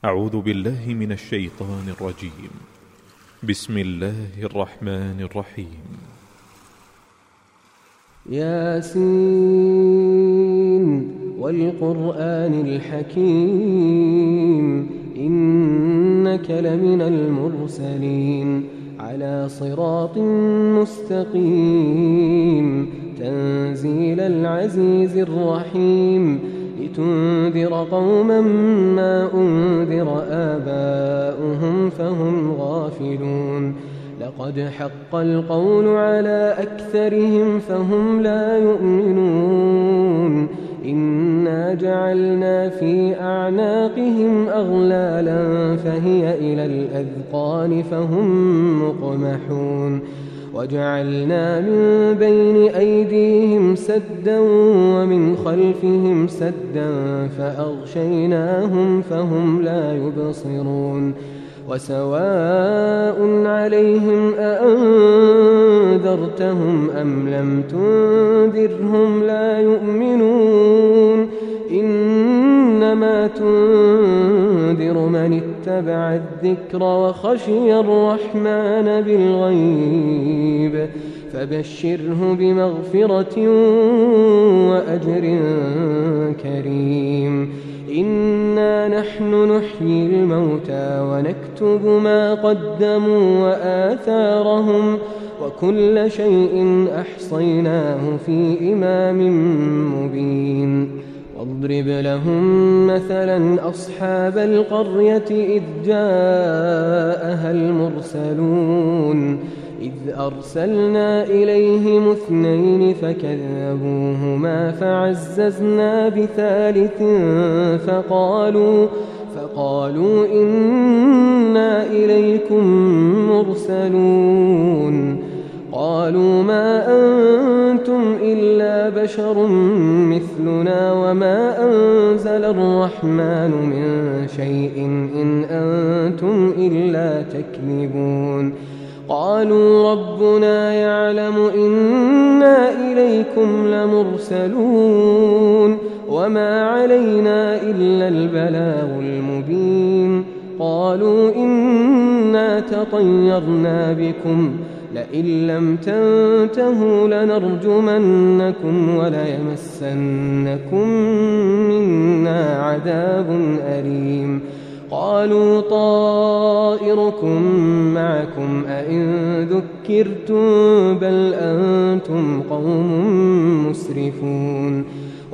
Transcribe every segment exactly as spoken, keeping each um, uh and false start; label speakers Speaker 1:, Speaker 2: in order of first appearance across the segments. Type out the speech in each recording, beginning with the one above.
Speaker 1: أعوذ بالله من الشيطان الرجيم. بسم الله الرحمن الرحيم.
Speaker 2: ياسين والقرآن الحكيم إنك لمن المرسلين على صراط مستقيم تنزيل العزيز الرحيم لتنذر قوما ما أنذر آباؤهم فهم غافلون لقد حق القول على أكثرهم فهم لا يؤمنون إنا جعلنا في أعناقهم أغلالا فهي إلى الأذقان فهم مقمحون وجعلنا من بين أيديهم سدا ومن خلفهم سدا فأغشيناهم فهم لا يبصرون وسواء عليهم أأنذرتهم أم لم تنذرهم لا يؤمنون إنما تنذر من اتبع الذكر وخشي الرحمن بالغيب فبشره بمغفرة وأجر كريم إنا نحن نحيي الموتى ونكتب ما قدموا وآثارهم وكل شيء أحصيناه في إمام مبين واضرب لهم مثلا أصحاب القرية إذ جاءها المرسلون إذ أرسلنا إليهم اثنين فكذبوهما فعززنا بثالث فقالوا فقالوا إنا إليكم مرسلون قالوا ما أنتم إلا بشر مثلنا وما أنزل الرحمن من شيء إن أنتم إلا تكذبون قالوا ربنا يعلم إنا إليكم لمرسلون وما علينا إلا البلاغ المبين قالوا إنا تطيرنا بكم لئن لم تنتهوا لنرجمنكم وليمسنكم منا عذاب أليم قالوا طائركم معكم أئن ذكرتم بل أنتم قوم مسرفون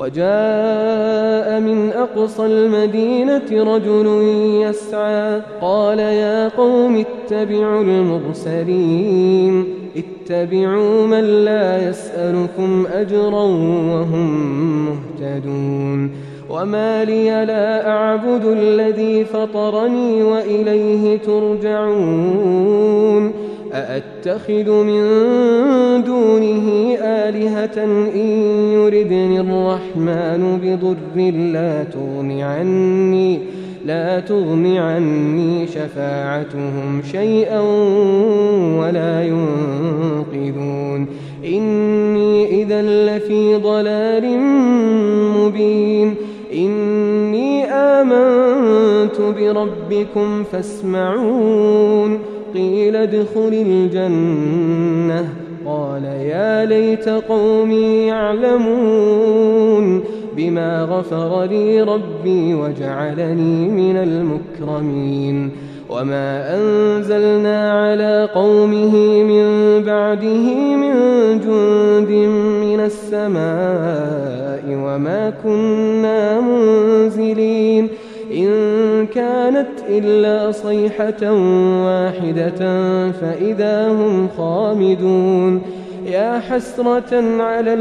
Speaker 2: وجاء من أقصى المدينة رجل يسعى قال يا قوم اتبعوا المرسلين اتبعوا من لا يسألكم أجرا وهم مهتدون وما لي لا أعبد الذي فطرني وإليه ترجعون أأتخذ من دونه آلهة إن يردني الرحمن بضر لا تغن عني لا تغن عني شفاعتهم شيئا ولا ينقذون إني إذا لفي ضلال مبين إني آمنت بربكم فاسمعون قيل ادخل الجنة قال يا ليت قومي يعلمون بما غفر لي ربي وجعلني من المكرمين وما أنزلنا على قومه من بعده من جند من السماء وما كنا منزلين إن كانت إلا صيحة واحدة فإذا هم خامدون يا حسرة على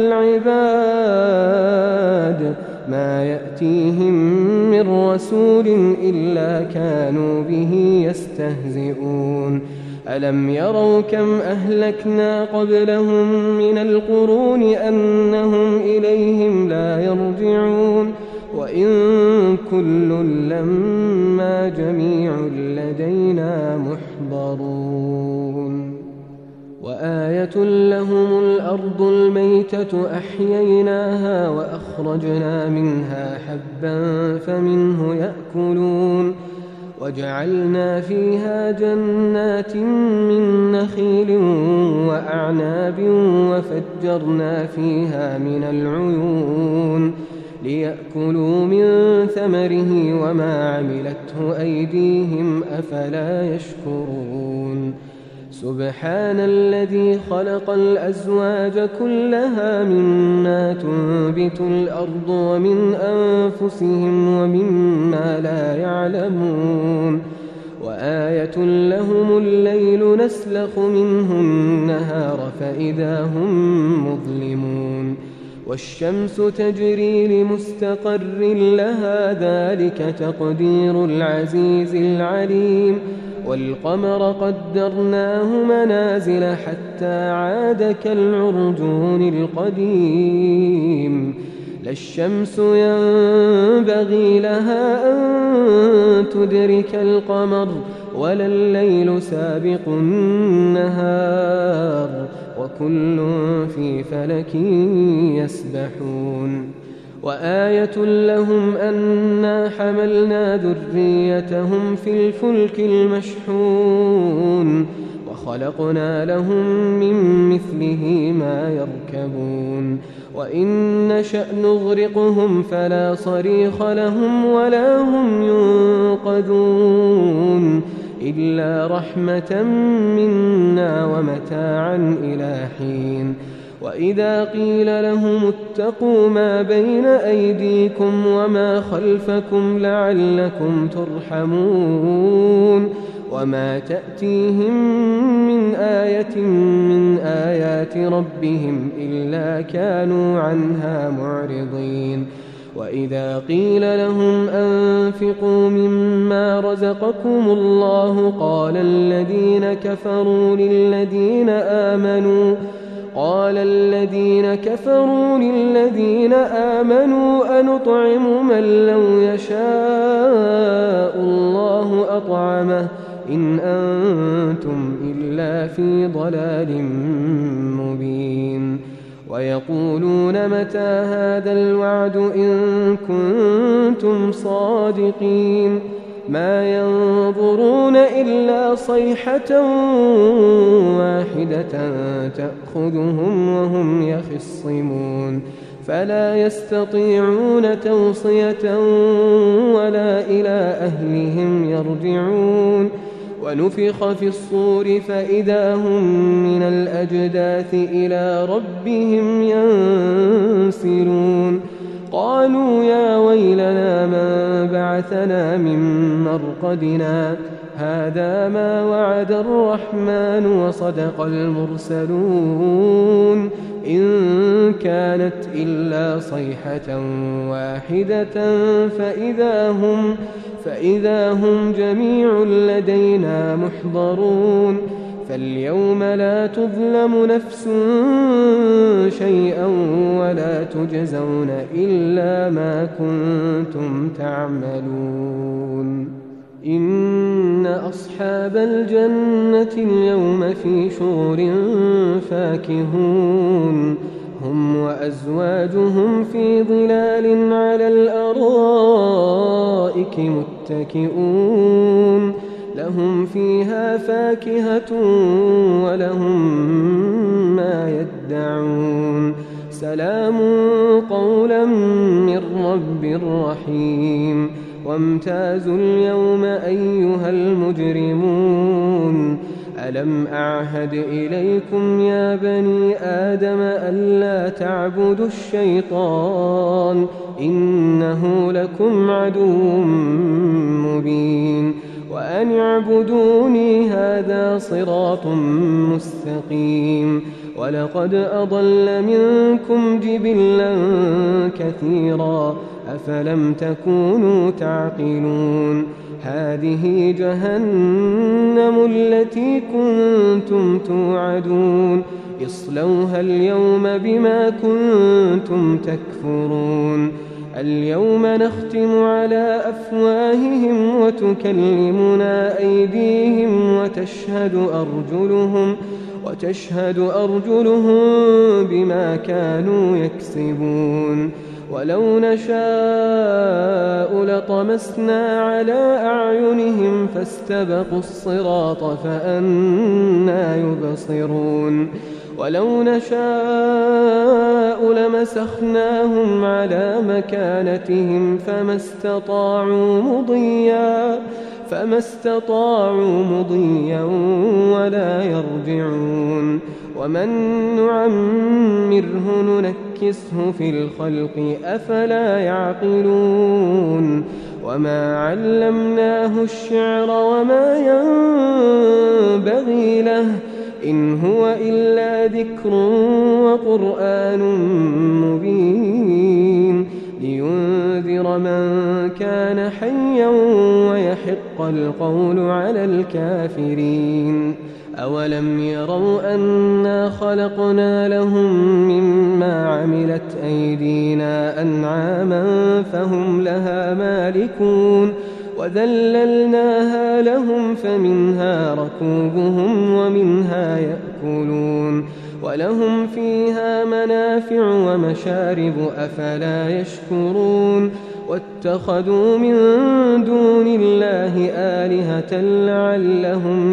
Speaker 2: العباد ما يأتيهم من رسول إلا كانوا به يستهزئون ألم يروا كم أهلكنا قبلهم من القرون أنهم إليهم لا يرجعون وإن كل لما جميع لدينا محضرون وآية لهم الأرض الميتة أحييناها وأخرجنا منها حبا فمنه يأكلون وجعلنا فيها جنات من نخيل وأعناب وفجرنا فيها من العيون ليأكلوا من ثمره وما عملته أيديهم أفلا يشكرون سبحان الذي خلق الأزواج كلها مما تنبت الأرض ومن أنفسهم ومما لا يعلمون وآية لهم الليل نسلخ منه النهار فإذا هم مظلمون والشمس تجري لمستقر لها ذلك تقدير العزيز العليم والقمر قدرناه منازل حتى عاد كالعرجون القديم لا الشمس ينبغي لها أن تدرك القمر ولا الليل سابق النهار وكل في فلك يسبحون وآية لهم أنا حملنا ذريتهم في الفلك المشحون وخلقنا لهم من مثله ما يركبون وإن نشأ نغرقهم فلا صريخ لهم ولا هم ينقذون إلا رحمة منا ومتاعا إلى حين وإذا قيل لهم اتقوا ما بين أيديكم وما خلفكم لعلكم ترحمون وما تأتيهم من آية من آيات ربهم إلا كانوا عنها معرضين وإذا قيل لهم أنفقوا مما رزقكم الله قال الذين كفروا للذين آمنوا قال الذين كفروا للذين آمنوا أنطعم من لو يشاء الله أطعمه إن أنتم إلا في ضلال مبين ويقولون متى هذا الوعد إن كنتم صادقين ما ينظرون إلا صيحة واحدة تأخذهم وهم يخصمون فلا يستطيعون توصية ولا إلى أهلهم يرجعون ونفخ في الصور فإذا هم من الأجداث إلى ربهم ينسلون قالوا يا ويلنا من بعثنا من مرقدنا هذا ما وعد الرحمن وصدق المرسلون إن كانت إلا صيحة واحدة فإذا هم فإذا هم جميع لدينا محضرون فاليوم لا تظلم نفس شيئا ولا تجزون إلا ما كنتم تعملون إن أصحاب الجنة اليوم في شغل فاكهون هم وأزواجهم في ظلال على الأرائك متكئون لهم فيها فاكهة ولهم ما يدعون سلام قولا من رب رحيم وامتازوا اليوم أيها المجرمون ألم أعهد إليكم يا بني آدم ألا تعبدوا الشيطان إنه لكم عدو مبين وأن اعبدوني هذا صراط مستقيم ولقد أضل منكم جبلا كثيرا أفلم تكونوا تعقلون هذه جهنم التي كنتم توعدون اصلوها اليوم بما كنتم تكفرون اليوم نختم على أفواههم وتكلمنا أيديهم وتشهد أرجلهم وتشهد أرجلهم بما كانوا يكسبون ولو نشاء لطمسنا على أعينهم فاستبقوا الصراط فأنى يبصرون ولو نشاء لمسخناهم على مكانتهم فما استطاعوا مضيا فما استطاعوا مضيا ولا يرجعون ومن نعمره ننكسه في الخلق أفلا يعقلون وما علمناه الشعر وما ينبغي له إن هو إلا ذكر وقرآن مبين لينذر من كان حيا ويحق القول على الكافرين أولم يروا أنا خلقنا لهم مما عملت أيدينا أنعاما فهم لها مالكون وذللناها لهم فمنها ركوبهم ومنها يأكلون ولهم فيها منافع ومشارب أفلا يشكرون واتخذوا من دون الله آلهة لعلهم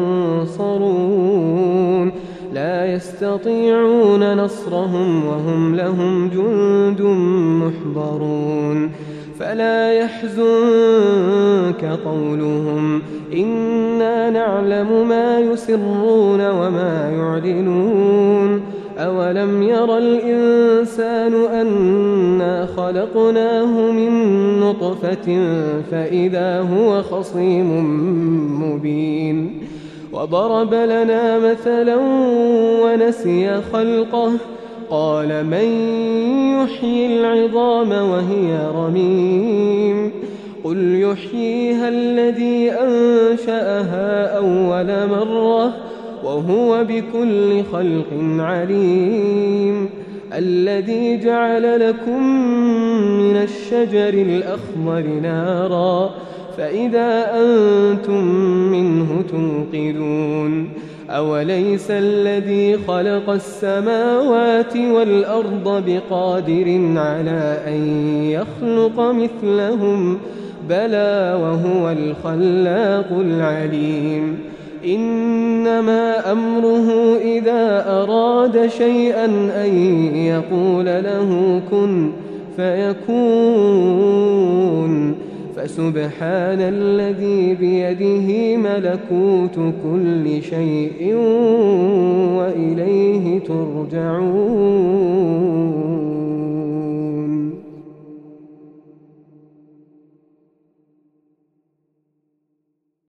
Speaker 2: ينصرون لا يستطيعون نصرهم وهم لهم جند محضرون فلا يحزنك قولهم إنا نعلم ما يسرون وما يعلنون أولم ير الإنسان أنا خلقناه من نطفة فإذا هو خصيم مبين وضرب لنا مثلا ونسي خلقه قال من يحيي العظام وهي رميم قل يحييها الذي أنشأها أول مرة وهو بكل خلق عليم الذي جعل لكم من الشجر الأخضر نارا فإذا أنتم منه توقدون أوليس الذي خلق السماوات والأرض بقادر على أن يخلق مثلهم بلى وهو الخلاق العليم إنما أمره إذا أراد شيئا أن يقول له كن فيكون فسبحان الذي بيده ملكوت كل شيء وإليه ترجعون.